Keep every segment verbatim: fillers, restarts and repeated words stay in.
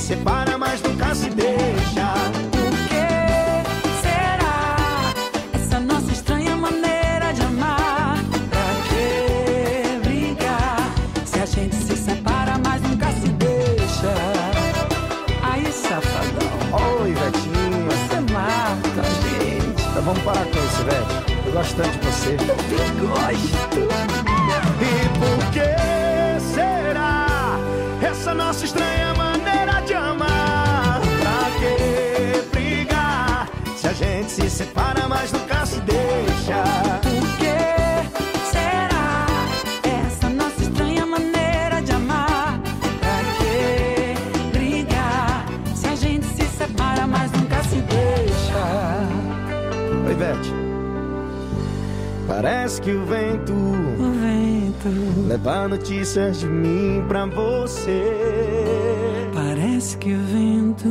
separa, mas nunca se deixa. Por que será essa nossa estranha maneira de amar? Pra que brigar se a gente se separa, mas nunca se deixa? Aí, safadão. Oi, Vetinho. Você mata a gente. Então vamos parar com isso, Vete. Eu gosto tanto de você. Eu gosto. E por que será essa nossa estranha maneira de amar? Pra que brigar se a gente se separa, mas nunca se deixa? Por que será essa nossa estranha maneira de amar? Pra que brigar se a gente se separa, mas nunca se deixa? Oi, Vete. Parece que o vento, O vento leva notícias de mim pra você. parece que o vento.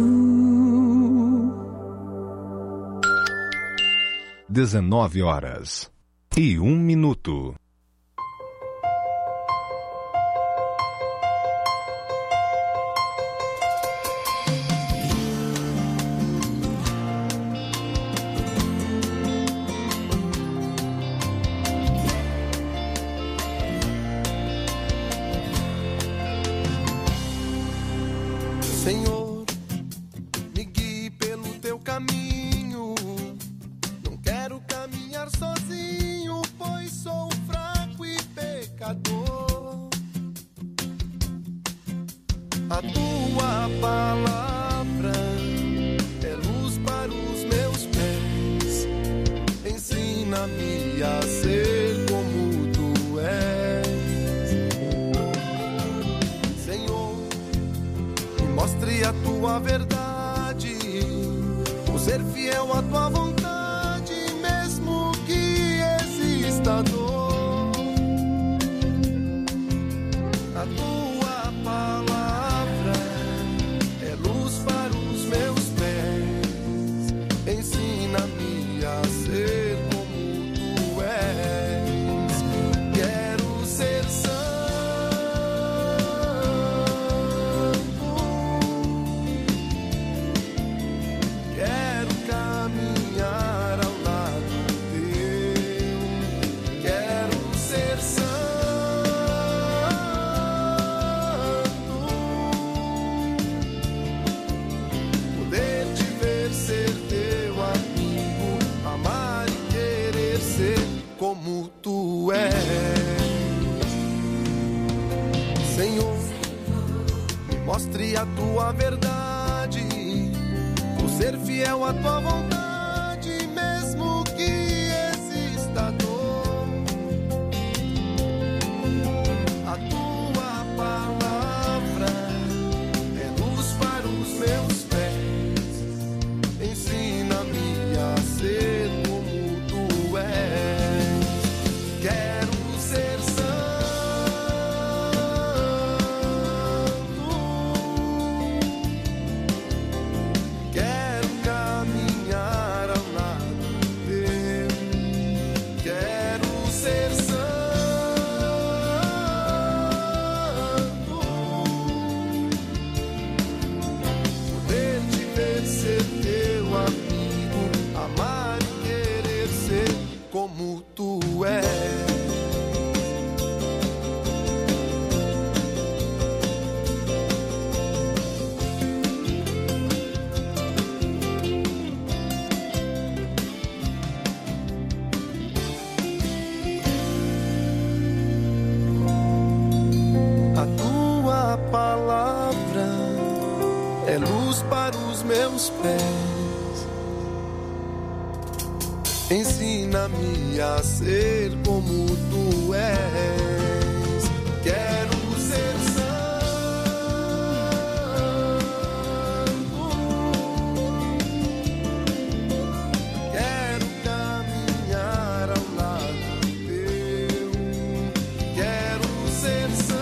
dezenove horas e um minuto. Senhor, me guie pelo teu caminho. Não quero caminhar sozinho, pois sou fraco e pecador. A tua palavra é luz para os meus pés. Ensina-me a ser como tu és. Senhor, mostre a tua verdade, o ser fiel à tua vontade, mesmo que exista dor. A tua palavra é luz para os meus pés. Ensina-me a ser como tu és. Quero ser santo. Quero caminhar ao lado teu. Quero ser santo. Poder te ver, ser teu amigo, amar e querer ser como tu és. Senhor, me mostre a tua verdade, o ser fiel à tua vontade, mesmo que exista dor. A tua palavra é luz para os meus pés. Ensina-me a ser como tu és. Quero ser santo. Quero caminhar ao lado teu. Quero ser santo. Poder te ver, ser teu amigo, amar e querer ser como tu és. A tua palavra é luz para os meus pés. Ensina-me a ser como tu és. Quero ser santo. Quero caminhar ao lado teu. Quero ser santo.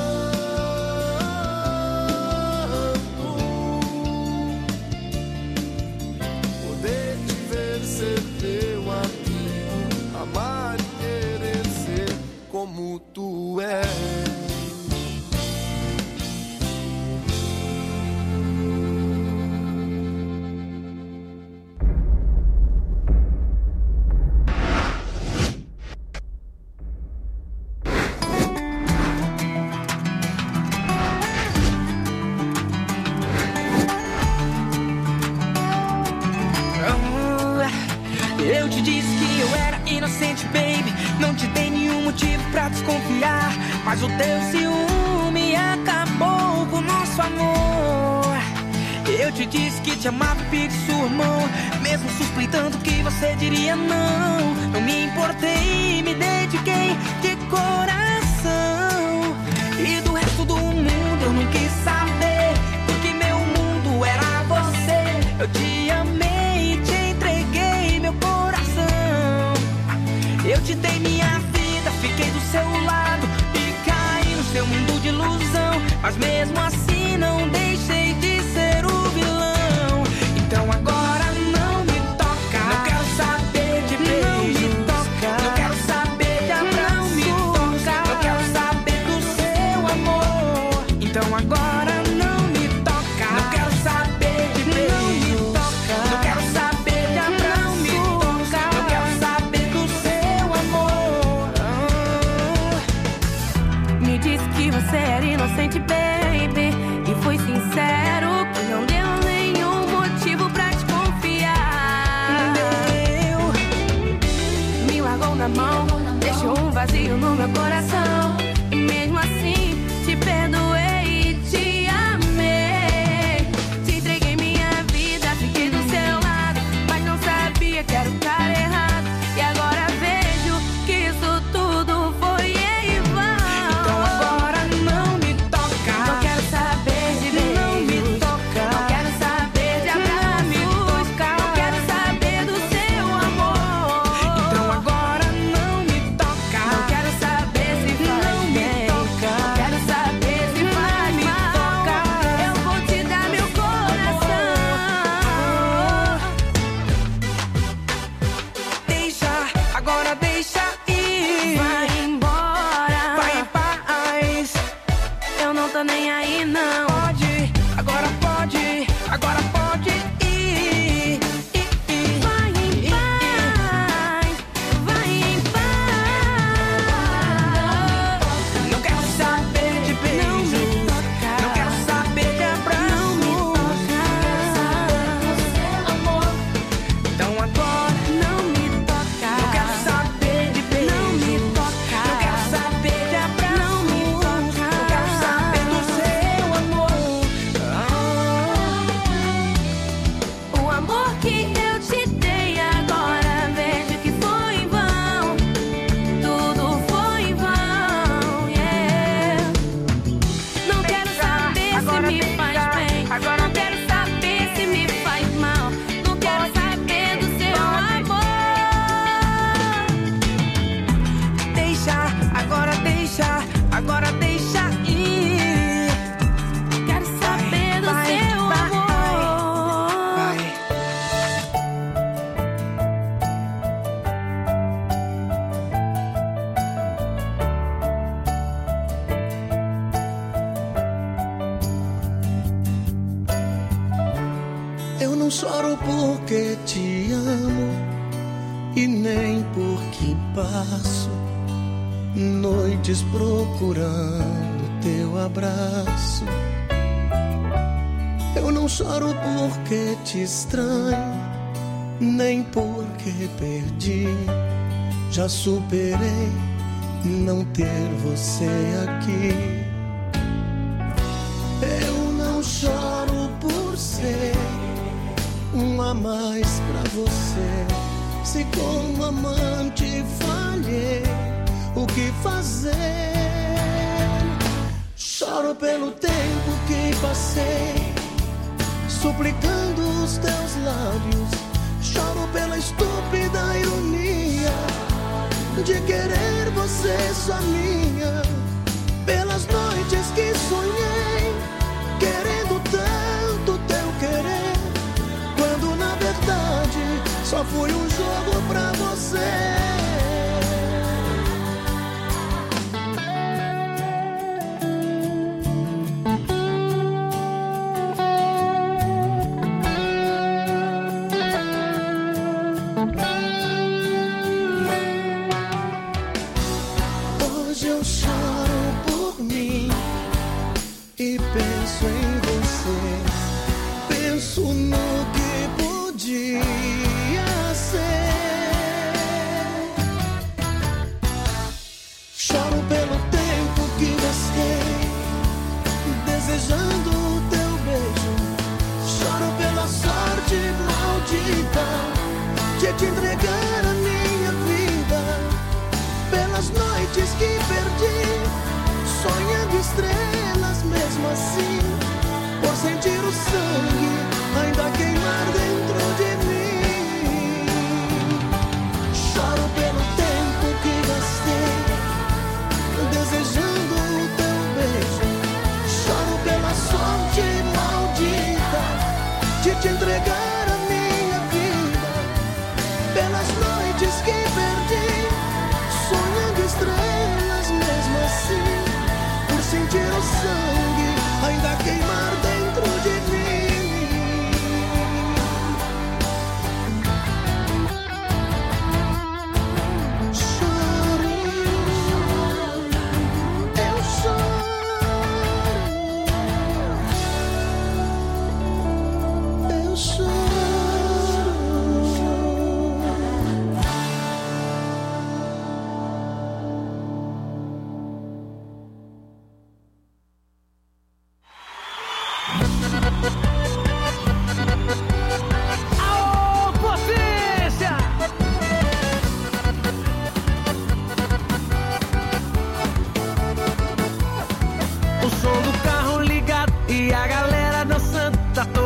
Poder te ver, ser teu amigo, amar e querer ser como tu pra desconfiar, mas o teu ciúme acabou com o nosso amor. Eu te disse que te amava e pedi sua mão, mesmo suspeitando que você diria não. Não me importei, me dediquei de coração. E do resto do mundo eu não quis saber, porque meu mundo era você. Eu te amei e te entreguei meu coração. Eu te dei minha vida, fiquei do seu lado e caí no seu mundo de ilusão. Mas mesmo assim não deixei de ser o vilão. Então agora não me toca, não quero saber de beijo, não me toca, não quero saber de abraço, não me toca, não quero saber do seu amor. Então agora não me toca, não quero saber de beijo, não me toca, não quero saber de abraço, não me toca, não quero saber do seu amor. Me disse que você era inocente, baby, e foi sincero, que não deu nenhum motivo pra desconfiar. Me largou na mão, deixou um vazio no meu coração. E mesmo assim te perdoei e te amei. Te entreguei minha vida, fiquei do seu lado, mas não sabia que era o cara errado. E agora vejo que isso tudo foi em vão. Então agora não me toca, Não quero saber de beijo, não me toca, não quero saber de abraço, não quero saber do seu amor. então agora não me toca, Não quero saber se faz não me bem, toca, não quero saber se não faz me mal. toca. Eu vou te dar meu coração. Deixa, agora deixa ir, Vai embora, vai em paz. eu não tô nem aí não. Pode, agora pode, agora pode ir, ir, ir. Vai em paz, vai em paz. Não quero saber de beijo, Não me toca, não quero saber de abraço, não me toca. então agora Não me toca, não quero saber de beijo, não me toca, não quero saber de abraço, não me toca, não quero saber do seu amor. O amor que eu te dei agora vejo que foi em vão. Tudo foi em vão, yeah. Não quero saber se me faz bem, não quero saber se me faz mal, não quero saber do seu amor. Deixa, agora deixa, agora deixa ir. Quero saber do vai, seu vai, amor. Vai. Eu não choro porque te amo e nem porque passo noites procurando teu abraço. Eu não choro porque te estranho, nem porque perdi. Já superei não ter você aqui. Eu não choro por ser um a mais pra você. Se como amante falhei, o que fazer? Choro pelo tempo que passei, suplicando os teus lábios. Choro pela estúpida ironia de querer você só minha. Pelas noites que sonhei, querendo tanto teu querer, quando na verdade só foi um jogo pra você. Hoje eu choro por mim e penso em você.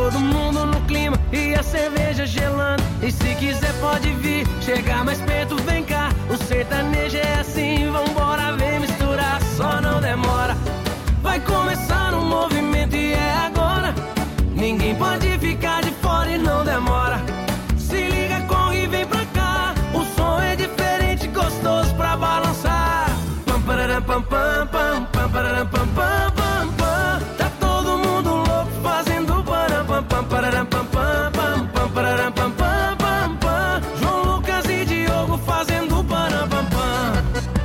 todo mundo no clima e a cerveja gelando. E se quiser pode vir, chegar mais perto, vem cá. O sertanejo é assim, vambora, vem misturar, só não demora. Vai começar um movimento e é agora. Ninguém pode ficar de fora e não demora. Se liga, corre e vem pra cá. O som é diferente, gostoso pra balançar. Pam, pararam, pam, pam, pam, pam, pararam, pam, pam, pam, pam. Tá todo mundo louco fazendo param, pam, pam, pararam, pam, pam, pam, pam, pararam, pam, pam, pam, pam. João Lucas e Diogo fazendo param, pam, pam.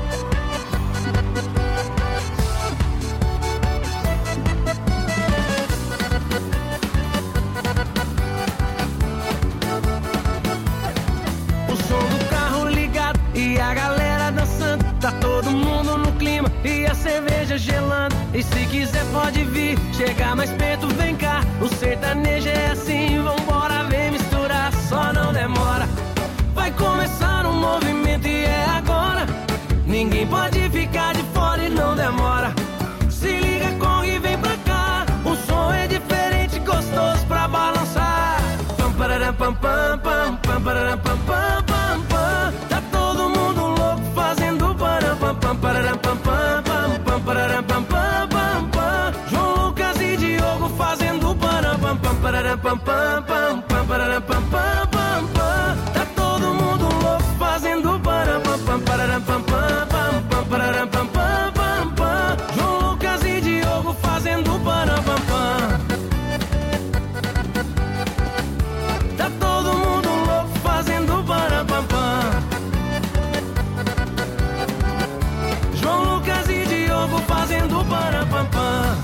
O som do carro ligado e a galera dançando. Tá todo mundo no clima e a cerveja gelando. E se quiser pode vir, chegar mais perto, vem cá. O sertanejo é assim, vambora, vem misturar, só não demora. Vai começar um movimento e é agora. Ninguém pode ficar de fora e não demora. Se liga, corre e vem pra cá. O som é diferente, gostoso pra balançar. Pam, pararam, pam, pam, pam, pam, pararam, pam, pam, pam, pam. Tá todo mundo louco fazendo param, pam, pam, pararam, pam, pam, pam, pam, pararam, pam, pam, pam, pam. João Lucas e Diogo fazendo param, pam, pam, pararam, pam, pam, pam, pam, pararam, pam, pam, pam, pam. Tá todo mundo louco fazendo param, pam, pam, pararam, pam, pam, pam, pam, pararam, pam, pam, pam, pam. João Lucas e Diogo fazendo param, pam, pam. Tá todo mundo louco fazendo param, pam, pam. João Lucas e Diogo fazendo param, pam, pam.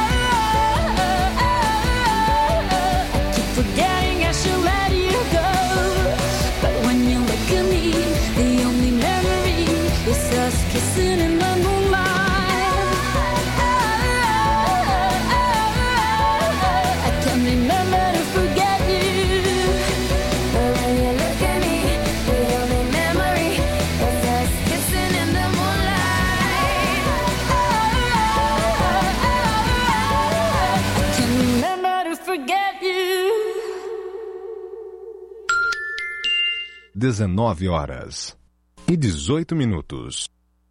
Forgetting I should let you go. dezenove horas e dezoito minutos.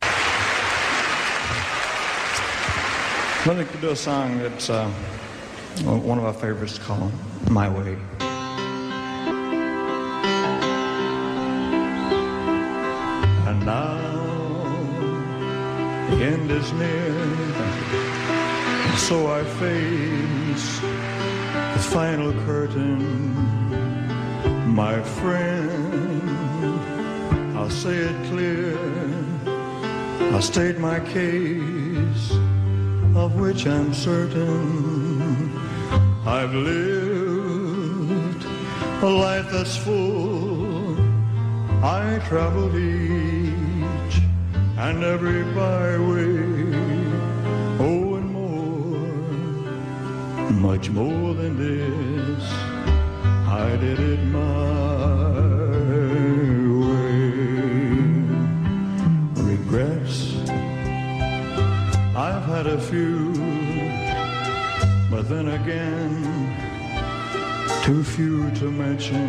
Let me do a song that's uh, one of our favorites called My Way. And now the end is near, so I face the final curtain. My friend, I'll say it clear, I'll state my case, of which I'm certain. I've lived a life that's full, I traveled each and every byway, oh, and more, much more than this, I did it my way. Regrets, I've had a few, but then again, too few to mention.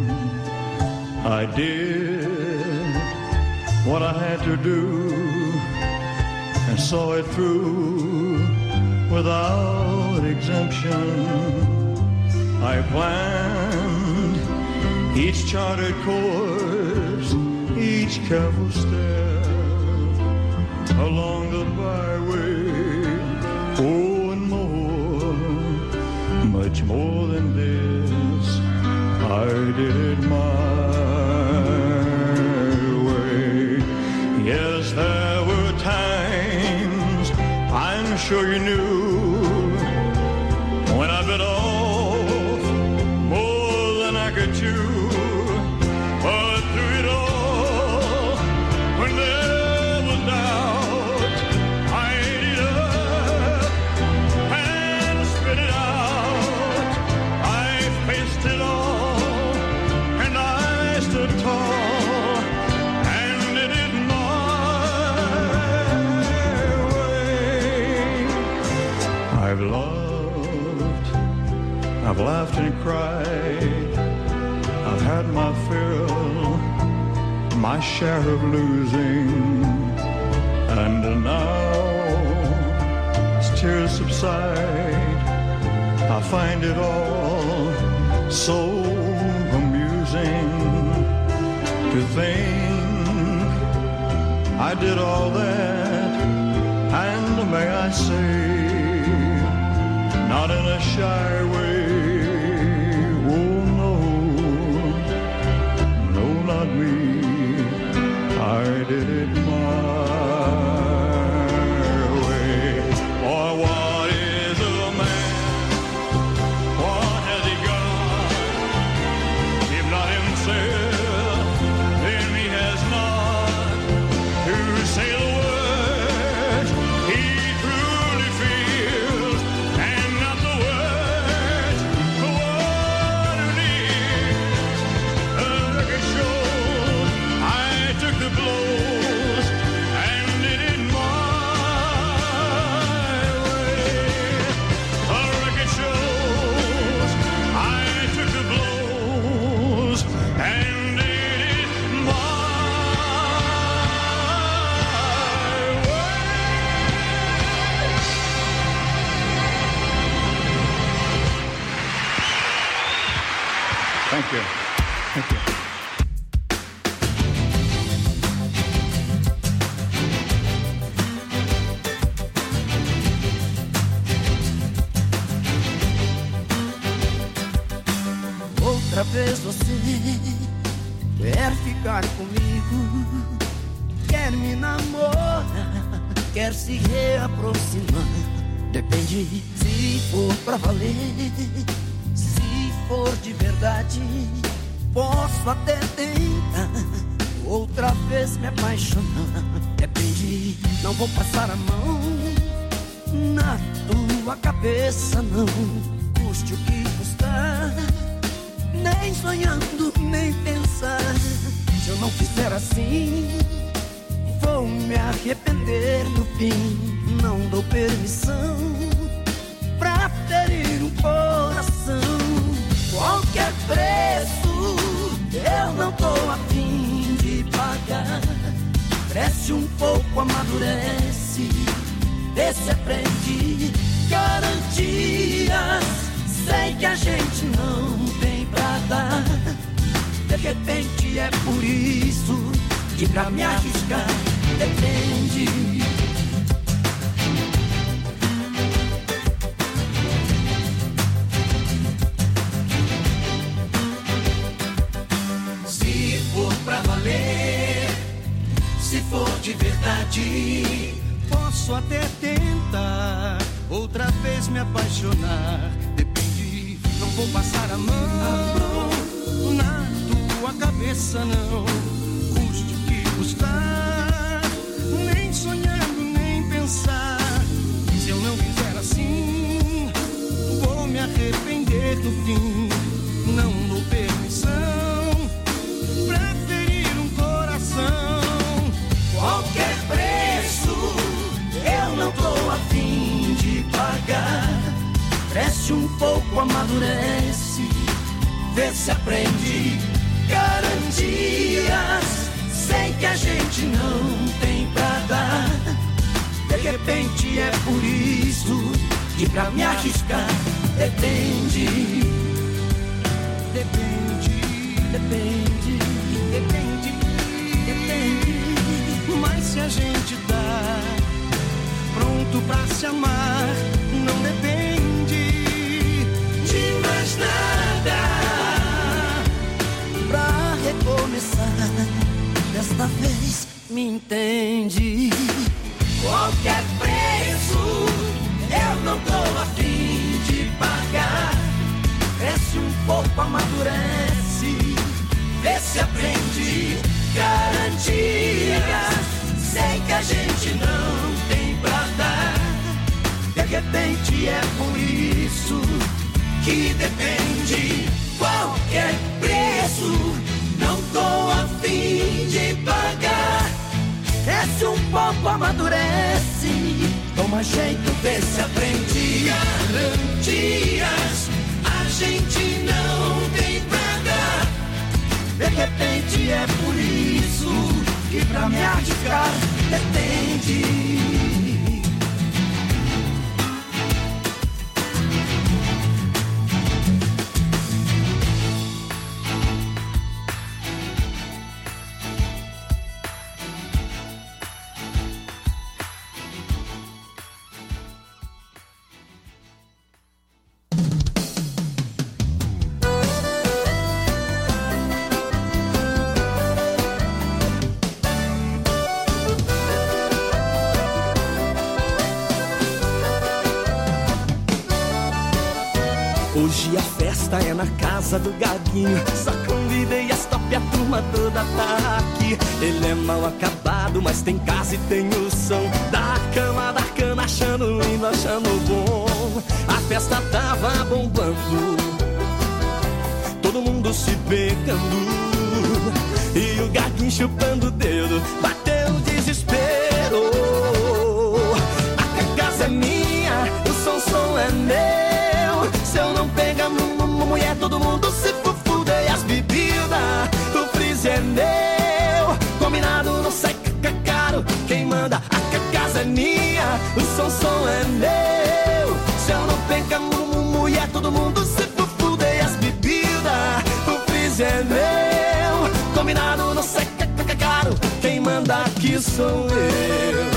I did what I had to do and saw it through without exemption. I planned each charted course, each careful step along the byway, oh, and more, much more than this, I did it my way. Yes, there were times, I'm sure you knew, when I bit off more than I could chew. But through it all, when there was doubt, I ate it up and spit it out. I faced it all, and I stood tall, and did it my way. I've loved, I've laughed and cried, I've had my fill, my share of losing, and now as tears subside, I find it all so amusing to think I did all that, and may I say, not in a shy way. Oh no, no, not me. I did it my way. Or what is a man? What has he got? If not himself, then he has not to say the words he truly feels, and not the words the one who needs. The record shows I took the blows and did it my way. The record shows I took the blows and did it my way. Thank you. Thank you. Outra vez você quer ficar comigo, quer me namorar, quer se reaproximar. Depende se for pra valer, se for de verdade, posso até tentar outra vez me apaixonar. Depende, não vou passar a mão na tua cabeça, não, custe o que custar. Nem sonhando, nem pensar. Se eu não fizer assim, vou me arrepender no fim. Não dou permissão pra ferir um coração. Qualquer preço, eu não tô a cresce um pouco, amadurece, vê se aprende. Garantias, sei que a gente não tem pra dar. De repente é por isso que pra me arriscar depende. Se for pra valer, se for de verdade, posso até tentar outra vez me apaixonar. Depende, não vou passar a mão na tua cabeça, não. Custe o que custar, nem sonhando, nem pensar. Se eu não fizer assim, vou me arrepender no fim. Não dou permissão pra ferir um coração. Qualquer preço eu não tô a fim de pagar. Cresce um pouco, amadurece, vê se aprende. Garantias, sei que a gente não tem pra dar. De repente é por isso que pra me arriscar depende. Depende, Depende, depende, depende. mas se a gente tá pronto pra se amar, não depende De mais nada pra recomeçar. Desta vez me entende. Qualquer preço eu não tô a fim de pagar. Cresce um pouco, amadurece, vê se aprende. Garantias, sei que a gente não tem pra dar. De repente é por isso que depende. Qualquer preço não tô a fim de pagar. Cresce um pouco, amadurece, toma jeito, vê se aprende. Garantias, a gente não tem pra dar. De repente é por isso que pra me arriscar depende. Hoje a festa é na casa do Gaguinho. Só convidei as top, a turma toda tá aqui. Ele é mal acabado, mas tem casa e tem o som da cama, da cana, achando lindo, achando bom. A festa tava bombando, todo mundo se pegando, e o Gaguinho chupando o dedo, bateu o desespero. A casa é minha, o som, som é meu. Se eu não pegar mulher, todo mundo se fufuda. E as bebidas, o freezer é meu. Combinado não sai caro, quem manda, a casa é minha. O som, som é meu. Se eu não pegar mulher, todo mundo se fufuda. E as bebidas, o freezer é meu. Combinado não sai caro, quem manda aqui sou eu.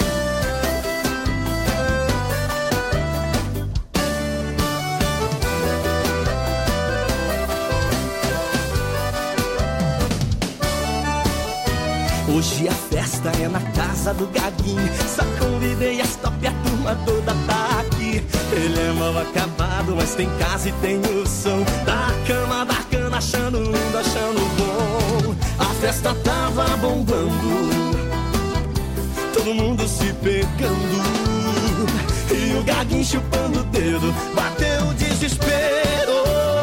Hoje a festa é na casa do Gaguinho. Só convidei as top, a turma toda tá aqui. Ele é mal acabado, mas tem casa e tem o som da cama, da cana, achando lindo, achando bom. A festa tava bombando, todo mundo se pegando, e o Gaguinho chupando o dedo, bateu o desespero.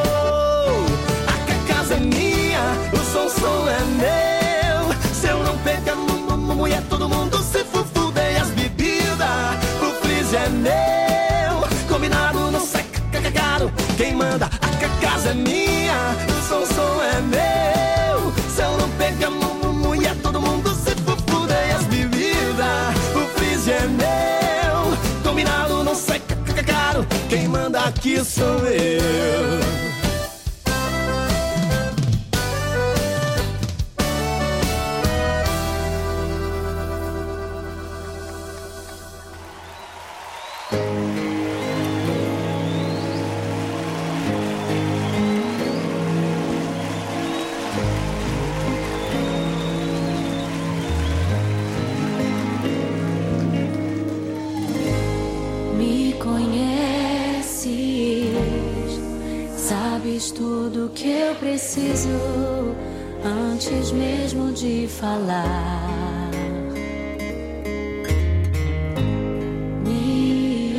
A casa é minha, o som, som é meu. Se eu não pegar mulher, todo mundo se fufuda. E as bebidas, o freezer é meu. Combinado não sai caro, quem manda, a casa é minha. O som, som é meu. Se eu não pegar mulher, todo mundo se fufuda. E que sou eu. Me conheces, sabes tudo que eu preciso antes mesmo de falar. Me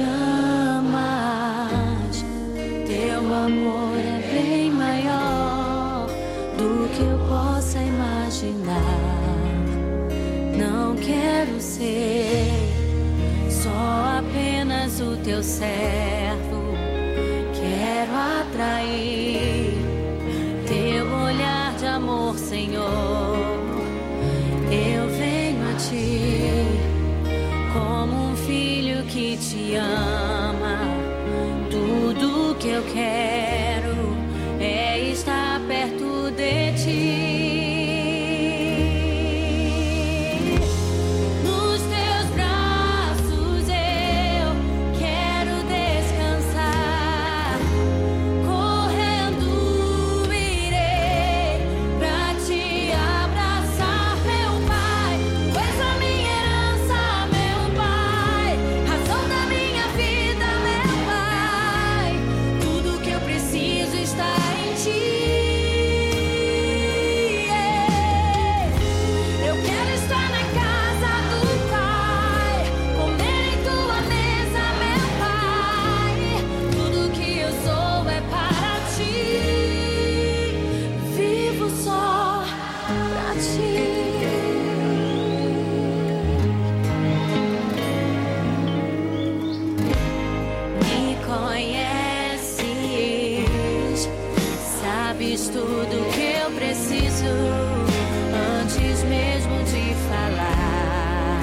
amas, teu amor é bem maior do que eu possa imaginar. Não quero ser só apenas o teu servo, quero atrair teu olhar de amor, Senhor. Eu venho a ti como um filho que te ama. Tudo que eu quero é estar perto de ti. Tudo que eu preciso antes mesmo de falar.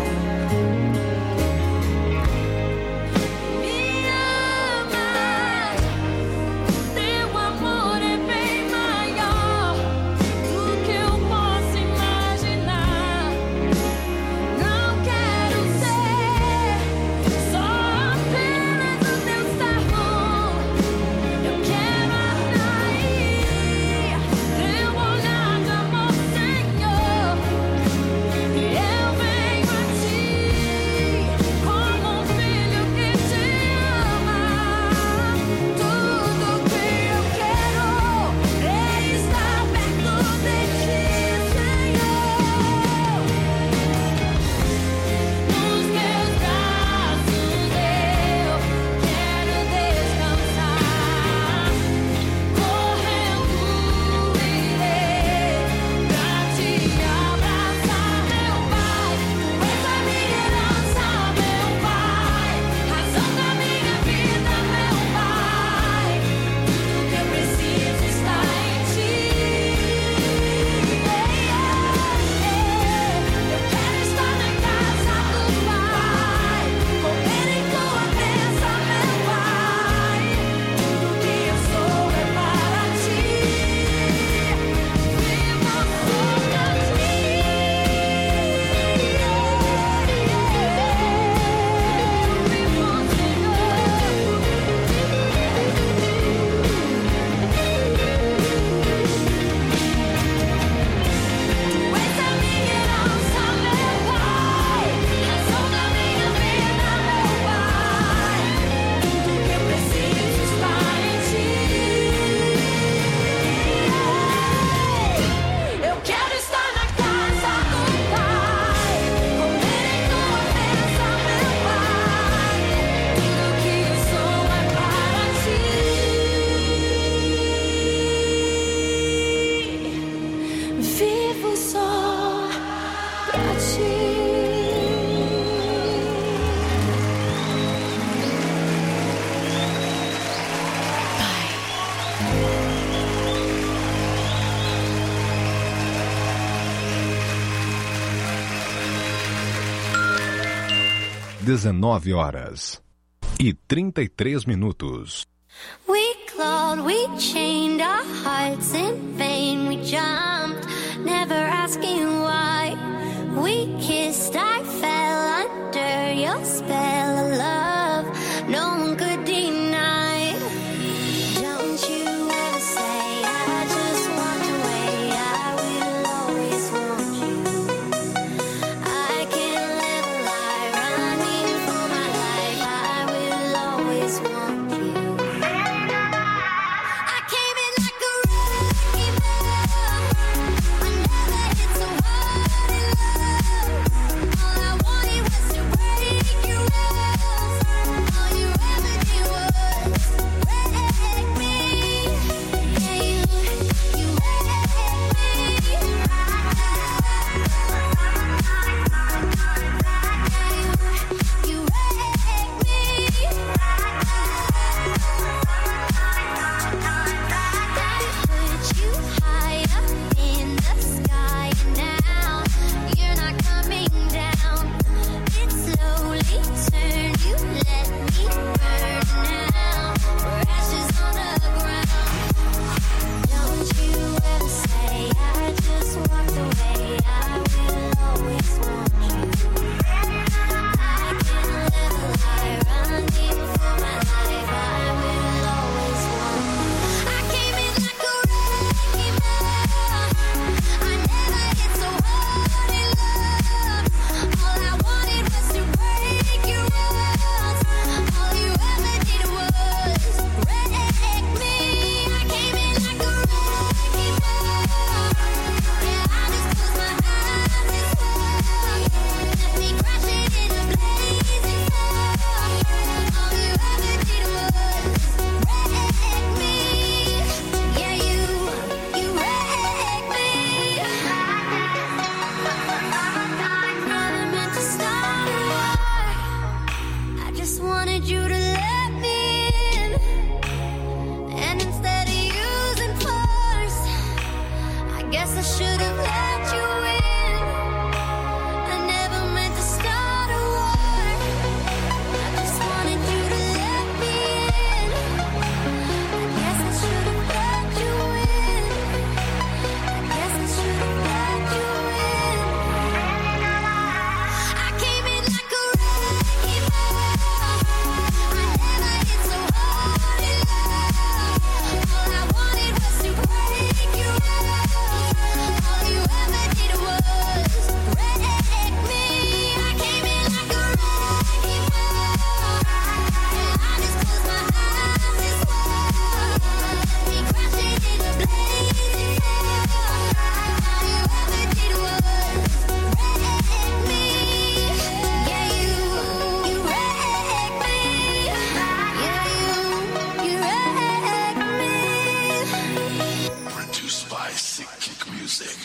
Me amas, teu amor é bem maior do que eu posso imaginar. Não quero ser só apenas o teu servo, eu quero atrair teu olhar de amor, Senhor. Eu venho a ti como um filho que te ama. Tudo que eu quero é estar perto de ti, Senhor. Nos teus braços eu quero descansar. Correndo irei pra te abraçar, meu Pai. Tu és a minha herança, meu Pai. Razão da minha vida, meu Pai. Tudo que eu preciso está em ti. Eu quero estar na casa do Pai, comer em tua mesa, meu Pai. Tudo que eu sou é para ti. Vivo só pra ti. Vivo, Tu és a minha herança, meu Pai. Razão da minha vida, meu Pai. Tudo que eu preciso está em ti. Eu quero estar na casa do Pai, comer em tua mesa, meu Pai. Tudo que eu sou é para ti. Vivo só pra ti. dezenove horas e trinta e três minutos. We clawed, we chained our hearts in vain. We jumped, never asking why. We kissed, I fell under your spell of love. No one could deny. Don't you ever say I just walked away. I will always want you. I can't live a lie, running for my life. I will always want you. I came in like a wrecking ball. I never hit so hard in love. All I wanted was to break your walls. All you ever did was wreck me. Yeah, you, you wrecked me. Yeah, you, you wrecked me. Put you high up in the sky, and now you're not coming down. It slowly turned, you let me burn. Now we're ashes on the ground. Don't you ever say I just walked away. I will always want you. I can't live a lie, running for my life. I will always want you. I came in like a wrecking ball. I never hit so hard in love. All I wanted was to break your walls. All you ever did was wreck me. I came in like a wrecking ball. Yeah, I just closed my eyes and swore. Left me crashing in a blazing fall. All you ever did was wreck me. Yeah, you, you wrecked me. Never meant to start a war. I just wanted you to let me in. And instead of using force, I guess I should have let you in. I never meant to start a war. I just wanted you to let me in. I guess I should have let you in. I guess I should have let you in. I came in like a wrecking ball. I never hit so hard in love. All I wanted was to break your walls. All you ever did was wreck me. I came in like a wrecking ball. Yeah, I just closed my eyes and swore. Left me crashing in a blazing fall. All you ever did was wreck me. Yeah, you, you wrecked me. Yeah, you, you wrecked me. Produced by Sick Kick Music.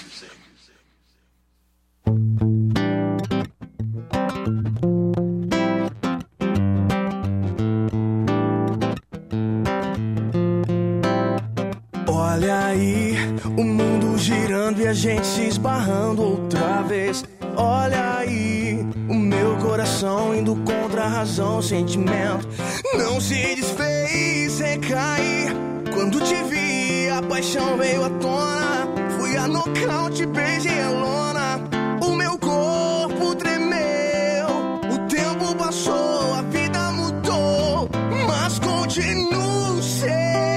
Olha aí, o mundo girando e a gente se esbarrando outra vez. Olha aí, o meu coração indo contra a razão, sentimento não se desfez sem cair. Quando te vi, a paixão veio à tona. Fui a nocaute, beijei a lona. O meu corpo tremeu. O tempo passou, a vida mudou, mas continuo seu.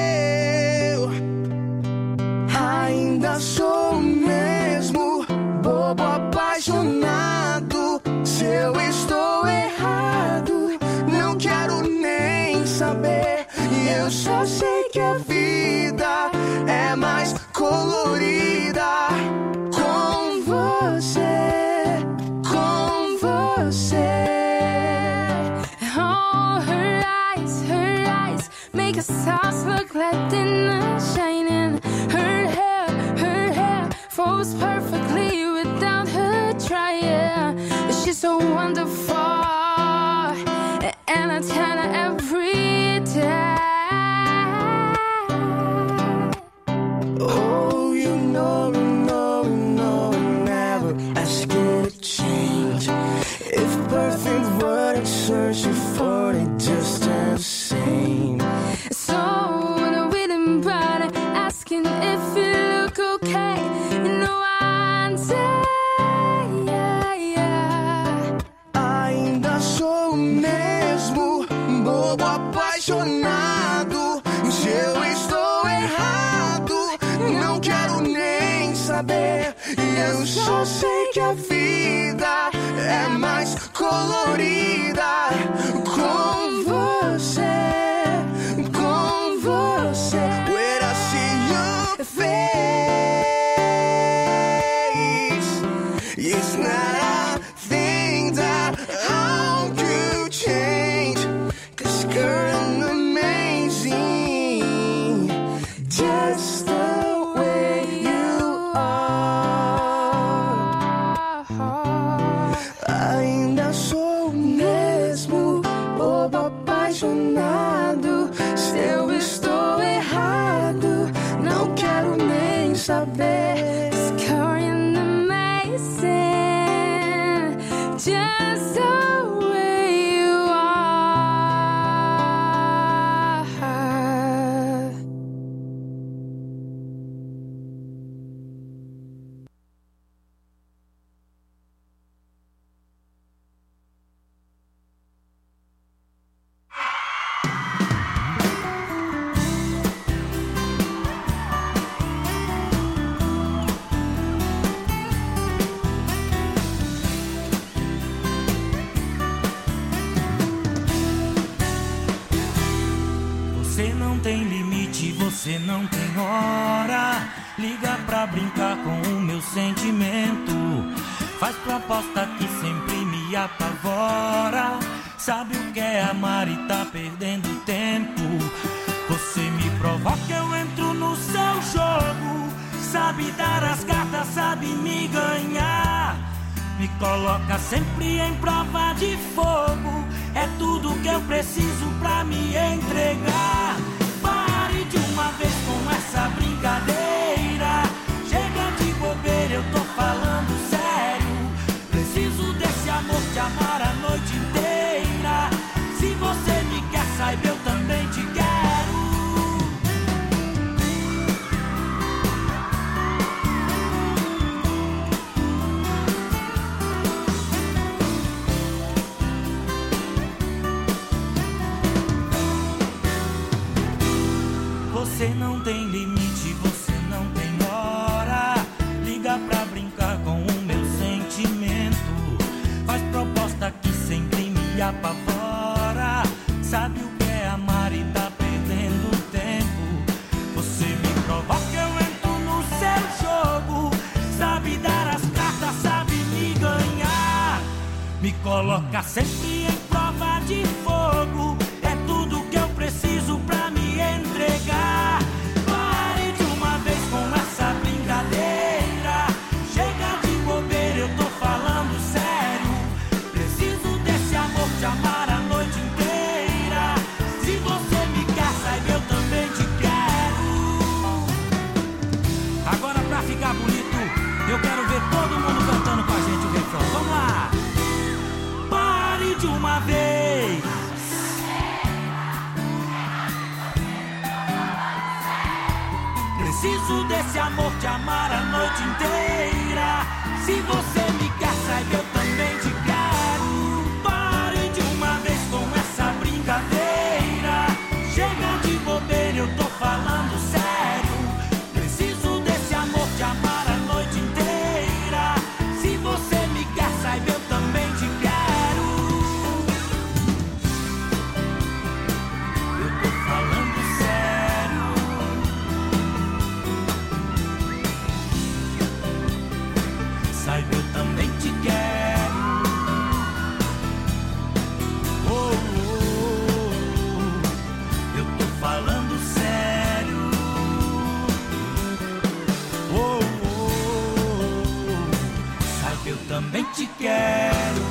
Ainda sou o mesmo bobo apaixonado. Se eu estou errado, não quero nem saber. E eu só sei que a vida é mais colorida com você, com você. Oh, her eyes, her eyes make us stars look like dinner shining. Her hair, her hair falls perfectly without her trying. She's so wonderful, and I tell her every day. Oh, you know, you know, you know, never ask you to change. If perfect were to search for it, just the same. So saber. E eu só sei que a vida é mais colorida com você, com você. When I see your face, it's not a thing that I could change. 'Cause girl, I'm amazing, just the way you are. Ainda sou o mesmo bobo apaixonado. Se eu estou errado, não quero nem saber. 'Cause girl, I'm amazing, just the way you are. Você não tem limite, você não tem hora. Liga pra brincar com o meu sentimento. Faz proposta que sempre me apavora. Sabe o que é amar e tá perdendo tempo. Você me provoca, eu entro no seu jogo. Sabe dar as cartas, sabe me ganhar. Me coloca sempre em prova de fogo. É tudo que eu preciso pra me entregar. Pare de uma vez com essa brincadeira. Chega de bobeira, eu tô falando sério. Preciso desse amor, te amar a noite inteira. Se você me quer, saiba, eu também te quero. Você não tem limite, você não tem hora. Liga pra brincar com o meu sentimento. Faz proposta que sempre me apavora. Sabe o que é amar e tá perdendo tempo. Você me provoca, eu entro no seu jogo. Sabe dar as cartas, sabe me ganhar. Me coloca sempre em prova de fogo. É tudo que eu preciso pra me entregar. Pare de uma vez com essa brincadeira. Chega de bobeira, eu tô falando sério. Preciso desse amor, te amar a noite inteira. Se você me quer, saiba, eu também te quero. Agora pra ficar bonito, eu quero ver todo mundo cantando com a gente o refrão. Vamos lá! Pare de uma vez. Preciso desse amor, te amar a noite inteira. Se você me quer, saiba, eu também te quero. Pare de uma vez com essa brincadeira. Chega de bobeira, eu tô falando sério. Preciso desse amor, te amar a noite inteira. Se você me quer, saiba, eu também te quero. Eu tô falando sério. Saiba, eu também te quero. Oh, oh, oh. Eu tô falando sério. Oh, oh, oh. Saiba, eu também te quero.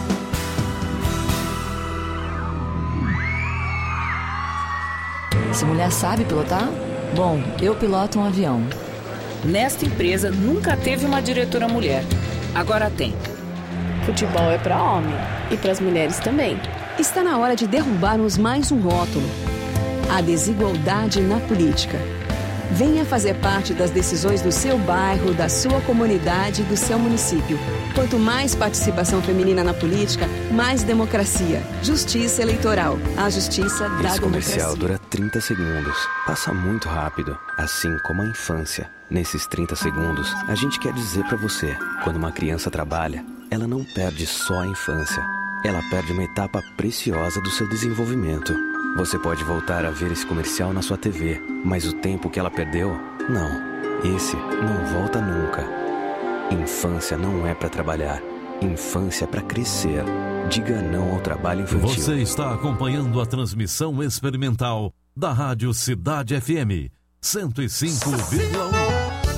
Essa mulher sabe pilotar? Bom, eu piloto um avião. Nesta empresa nunca teve uma diretora mulher. Agora tem. Futebol é para homem e para as mulheres também. Está na hora de derrubarmos mais um rótulo: a desigualdade na política. Venha fazer parte das decisões do seu bairro, da sua comunidade e do seu município. Quanto mais participação feminina na política, mais democracia. Justiça Eleitoral. A justiça da Esse comercial democracia. dura trinta segundos. Passa muito rápido, assim como a infância. Nesses trinta segundos, a gente quer dizer pra você, quando uma criança trabalha, ela não perde só a infância. Ela perde uma etapa preciosa do seu desenvolvimento. Você pode voltar a ver esse comercial na sua T V, mas o tempo que ela perdeu, não. Esse não volta nunca. Infância não é pra trabalhar. Infância é pra crescer. Diga não ao trabalho infantil. Você está acompanhando a transmissão experimental da Rádio Cidade F M cento e cinco vírgula um.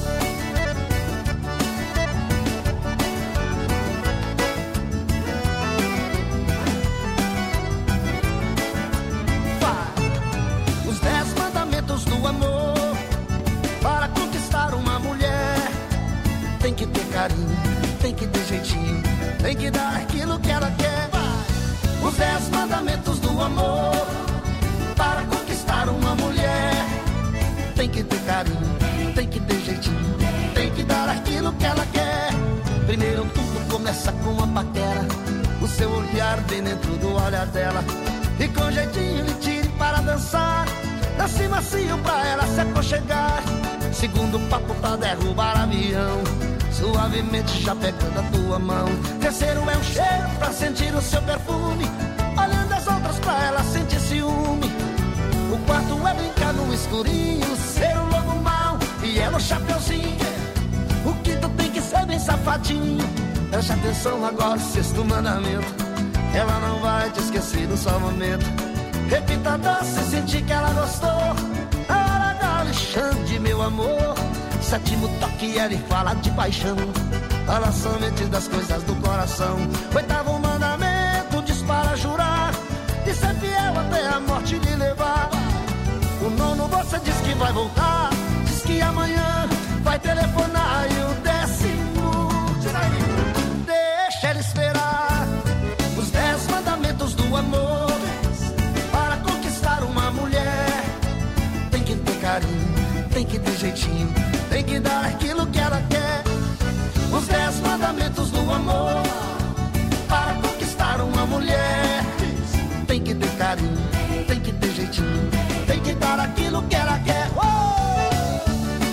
Os dez mandamentos do amor. Para conquistar uma mulher, tem que ter carinho, tem que ter jeitinho, tem que dar aquilo que ela quer. Os dez mandamentos do amor. Para conquistar uma mulher, tem que ter carinho, tem que ter jeitinho, tem que dar aquilo que ela quer. Primeiro tudo começa com a paquera. O seu olhar bem dentro do olhar dela. E com jeitinho lhe tire para dançar. Dance macio pra ela se aconchegar. Segundo papo pra derrubar avião. Suavemente já pegando a tua mão. Terceiro é um cheiro pra sentir o seu perfume. Olhando as outras pra ela sentir ciúme. O quarto é brincar no escurinho. Ser um lobo mau e ela o chapeuzinho. O quinto tem que ser bem safadinho. Preste atenção agora, sexto mandamento. Ela não vai te esquecer no só momento. Repita doce e sentir que ela gostou. A hora da Alexandre, meu amor. Sétimo toque, ela fala de paixão. Fala somente das coisas do coração. Oitavo mandamento, diz para jurar de ser fiel até a morte lhe levar. O nono você diz que vai voltar. Diz que amanhã vai telefonar. E o décimo, tira aí, deixa ela esperar. Os dez mandamentos do amor. Para conquistar uma mulher, tem que ter carinho, tem que ter jeitinho, tem que dar aquilo que ela quer. Os dez mandamentos do amor. Para conquistar uma mulher, tem que ter carinho, tem que ter jeitinho, tem que dar aquilo que ela quer. Oh!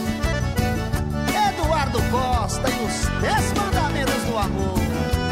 Eduardo Costa e os dez mandamentos do amor.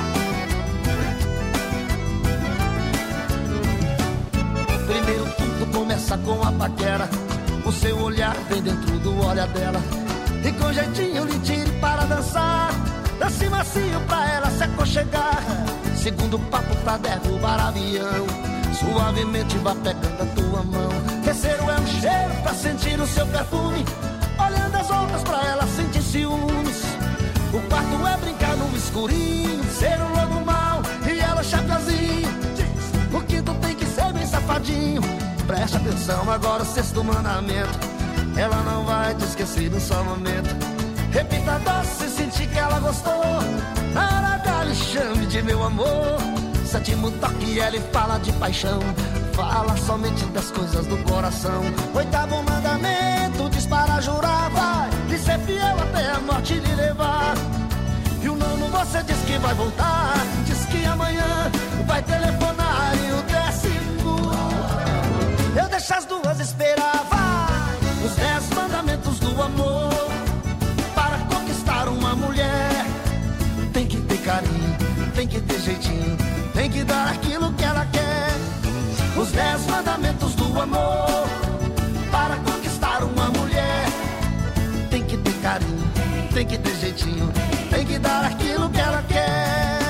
Primeiro tudo começa com a paquera. O seu olhar vem dentro do olhar dela. E com jeitinho lhe tire para dançar. Dance macio pra ela se aconchegar. Segundo papo pra derrubar avião. Suavemente vá pegando a tua mão. Terceiro é um cheiro pra sentir o seu perfume. Olhando as outras pra ela sentir ciúmes. O quarto é brincar no escurinho. Ser um lobo mau e ela chapeuzinho. O quinto tem que ser bem safadinho. Preste atenção agora, o sexto mandamento. Ela não vai te esquecer num só momento. Repita doce e sentir que ela gostou. Na hora da lhe chame de meu amor. Sétimo toque, ela fala de paixão. Fala somente das coisas do coração. Oitavo mandamento, diz para jurar. Vai lhe ser fiel até a morte lhe levar. E o nono você diz que vai voltar. Diz que amanhã vai telefonar. E o décimo, eu deixo as duas esperar. Vai! Os dez mandamentos do amor. Para conquistar uma mulher, tem que ter carinho, tem que ter jeitinho, tem que dar aquilo que ela quer. Os dez mandamentos do amor. Para conquistar uma mulher, tem que ter carinho, tem que ter jeitinho, tem que dar aquilo que ela quer.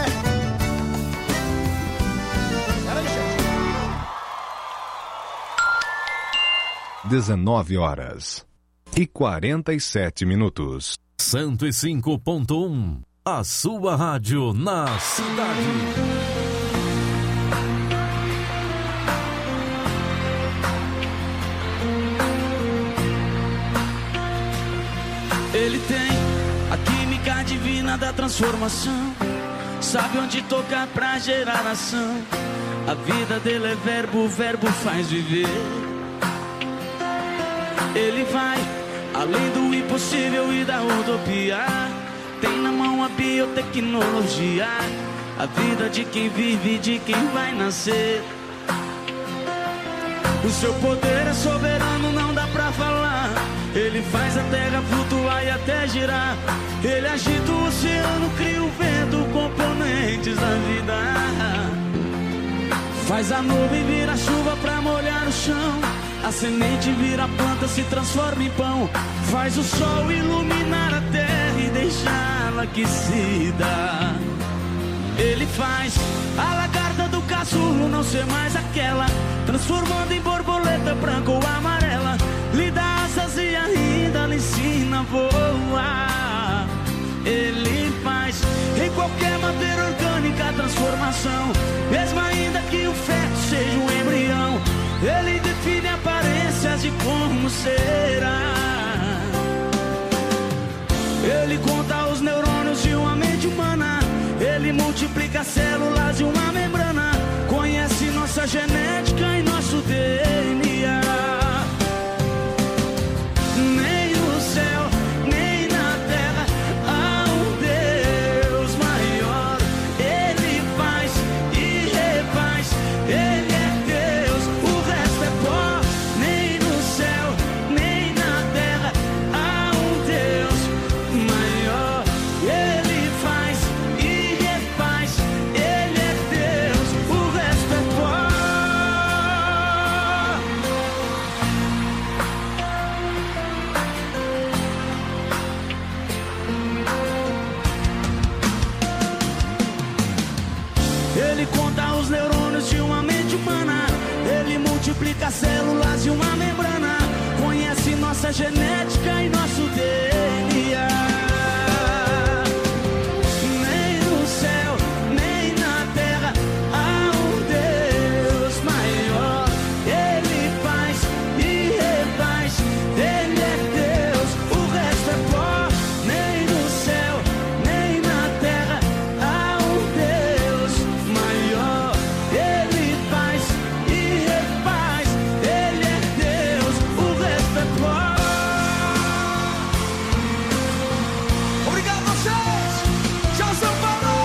dezenove horas e quarenta e sete minutos. cento e cinco ponto um. A sua rádio na cidade. Ele tem a química divina da transformação. Sabe onde tocar pra gerar ação. A vida dele é verbo, o verbo faz viver. Ele vai além do impossível e da utopia, tem na mão a biotecnologia, a vida de quem vive e de quem vai nascer. O seu poder é soberano, não dá pra falar. Ele faz a terra flutuar e até girar. Ele agita o oceano, cria o vento, componentes da vida. Faz a nuvem virar chuva pra molhar o chão. A semente vira planta, se transforma em pão. Faz o sol iluminar a terra e deixá-la aquecida. Ele faz a lagarta do casulo não ser mais aquela, transformando em borboleta branca ou amarela. Lhe dá asas e ainda lhe ensina a voar. Ele faz em qualquer matéria orgânica a transformação, mesmo ainda que o feto seja um embrião. Ele define aparências de como será. Ele conta os neurônios de uma mente humana. Ele multiplica células de uma membrana. Conhece nossa genética e nosso D N A. Nem no céu, nem na terra há um Deus maior. Ele faz e refaz. Ele é Deus, o resto é pó. Nem no céu, nem na terra há um Deus maior. Ele faz e refaz. Ele é Deus, o resto é pó. Ele conta os neurônios de uma mente humana. Ele multiplica células de uma membrana. Conhece nossa genética e nosso D N A. Nem no céu, nem na terra há um Deus maior. Ele faz e refaz. Ele é Deus, o resto é pó. Nem no céu, nem na terra há um Deus maior. Ele faz e refaz. Ele é Deus, o resto é pó. Obrigado a vocês. Tchau, São Paulo.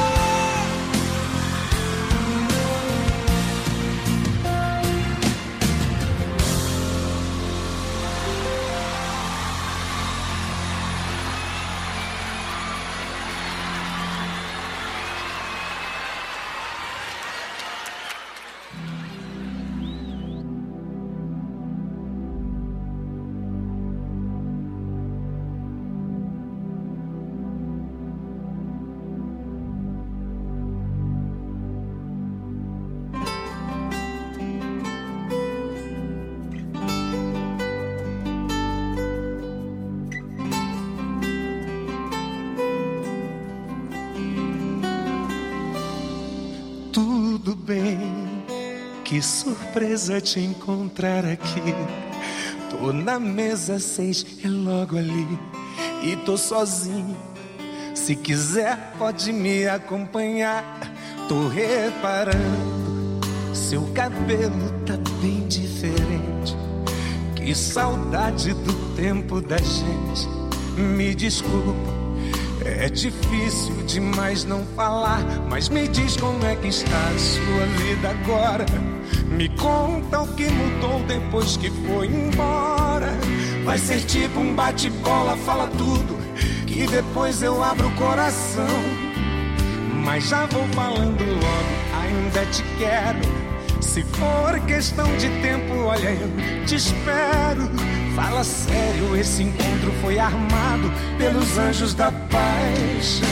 Tudo bem, que surpresa te encontrar aqui. Tô na mesa seis, é logo ali. E tô sozinho, se quiser pode me acompanhar. Tô reparando, seu cabelo tá bem diferente. Que saudade do tempo da gente. Me desculpa, é difícil demais não falar, mas me diz como é que está a sua vida agora. Me conta o que mudou depois que foi embora. Vai ser tipo um bate-bola, fala tudo, que depois eu abro o coração. Mas já vou falando logo, ainda te quero. Se for questão de tempo, olha, eu te espero. Fala sério, esse encontro foi armado pelos anjos da paixão.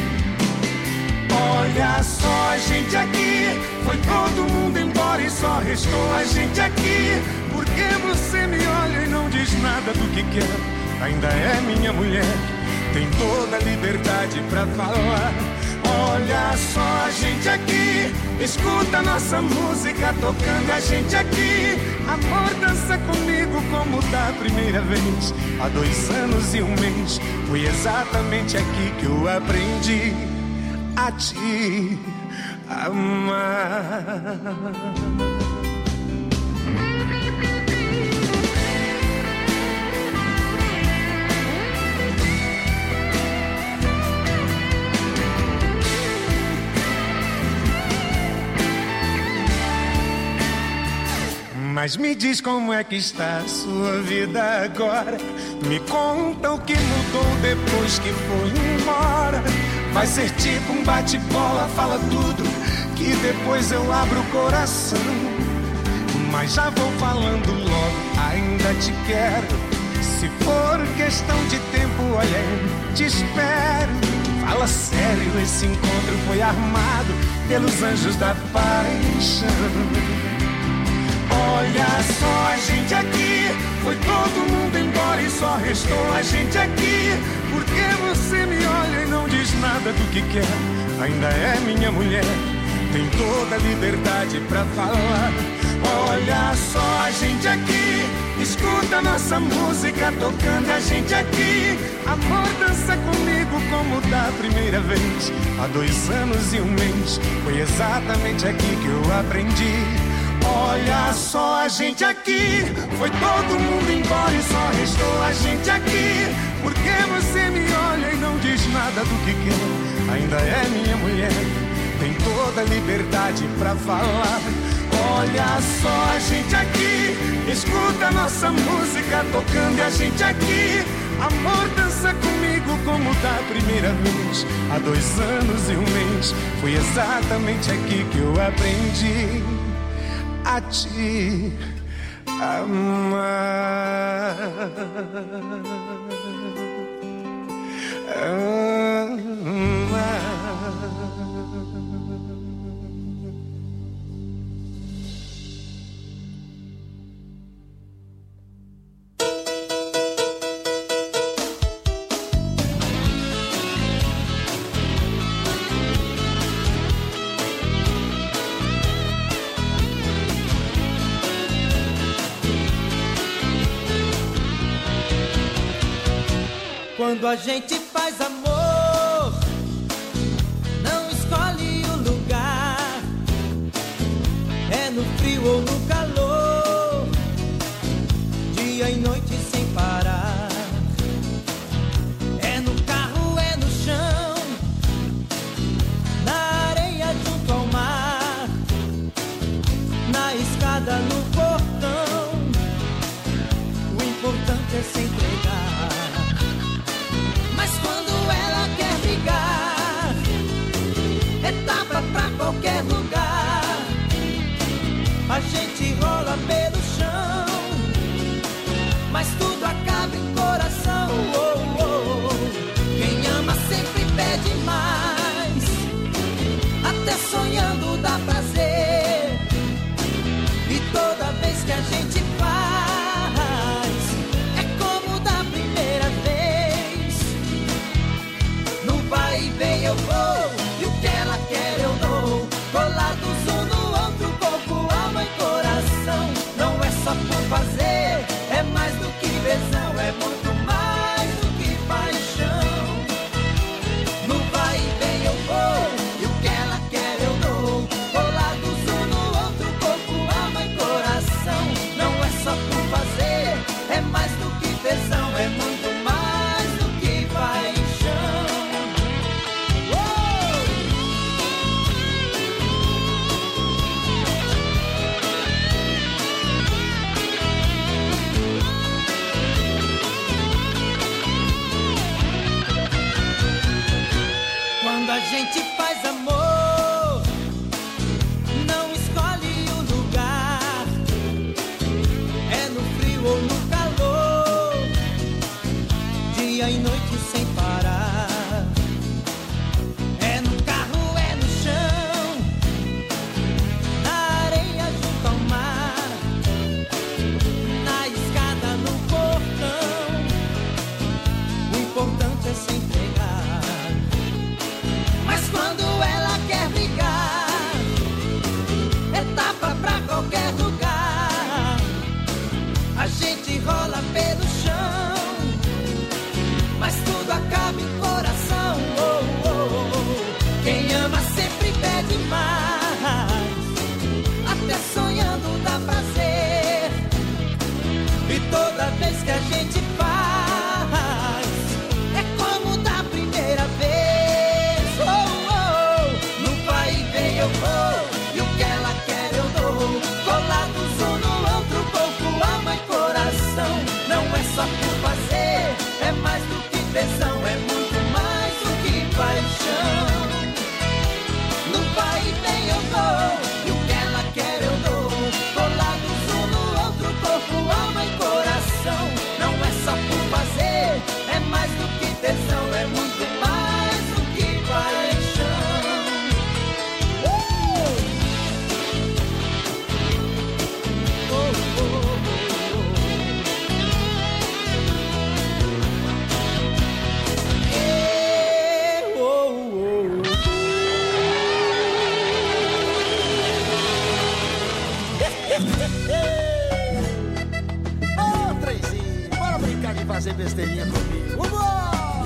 Olha só a gente aqui, foi todo mundo embora e só restou a gente aqui. Por que você me olha e não diz nada do que quer? Ainda é minha mulher, tem toda a liberdade pra falar. Olha só a gente aqui, escuta nossa música tocando a gente aqui. Amor, dança comigo como da primeira vez. Há dois anos e um mês, foi exatamente aqui que eu aprendi a te amar. Mas me diz como é que está a sua vida agora. Me conta o que mudou depois que foi embora. Vai ser tipo um bate-bola, fala tudo, que depois eu abro o coração. Mas já vou falando logo, ainda te quero. Se for questão de tempo, olha, eu te espero. Fala sério, esse encontro foi armado pelos anjos da paixão. Olha só a gente aqui, foi todo mundo embora e só restou a gente aqui. Por que você me olha e não diz nada do que quer? Ainda é minha mulher, tem toda a liberdade pra falar. Olha só a gente aqui, escuta nossa música tocando a gente aqui. Amor, dança comigo como da primeira vez. Há dois anos e um mês, foi exatamente aqui que eu aprendi. Olha só a gente aqui, foi todo mundo embora e só restou a gente aqui. Por que você me olha e não diz nada do que quer? Ainda é minha mulher, tem toda a liberdade pra falar. Olha só a gente aqui, escuta nossa música tocando a gente aqui. Amor, dança comigo como da primeira vez. Há dois anos e um mês, foi exatamente aqui que eu aprendi a te amar. Amar. Quando a gente faz amor, não escolhe o lugar. É no frio ou no calor, dia e noite sem parar. É no carro, é no chão, na areia junto ao mar, na escada, no portão. O importante é se entregar. Mas quando ela quer brigar, é tapa pra qualquer lugar. A gente rola pelo chão, mas tudo acaba em coração. Oh, oh. Quem ama sempre pede mais, até sonhando dá prazer. E toda vez que a gente faz, é como da primeira vez. No vai e vem eu vou, e o que ela quer eu dou. Colados um no outro, corpo, alma e coração. Não é só por fazer, é mais do que tesão, é muito mais do que paixão. No vai e vem eu vou, e o que ela quer eu dou. Colados um no outro, corpo, alma e coração. Não é só por fazer, é mais do que tesão, é muito mais do que paixão. Quando a gente faz amor, não escolhe o lugar. É no frio ou no calor, dia e noite sem parar. É no carro, é no chão, na areia junto ao mar, na escada, no portão. O importante é se entregar. Mas quando carteirinha comigo. Vambora!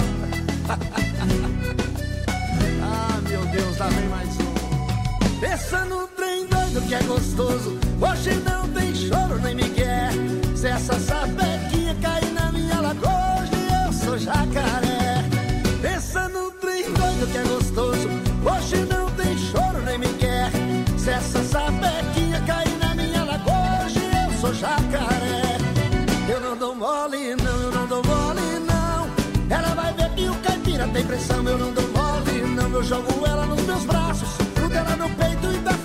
Ah, meu Deus, lá vem mais um. Pensa no trem doido que é gostoso. Hoje não tem choro nem migué. Se essa sapequinha cair na minha lagoa, hoje eu sou jacaré. Pensa no trem doido que é gostoso. Hoje não tem choro nem migué. Se essa sapequinha cair na minha lagoa, hoje eu sou jacaré. Eu não dou mole não, eu não dou mole não. Ela vai ver que o caipira tem pressão. Eu não dou mole não, eu jogo ela nos meus braços, grudo ela no peito e dá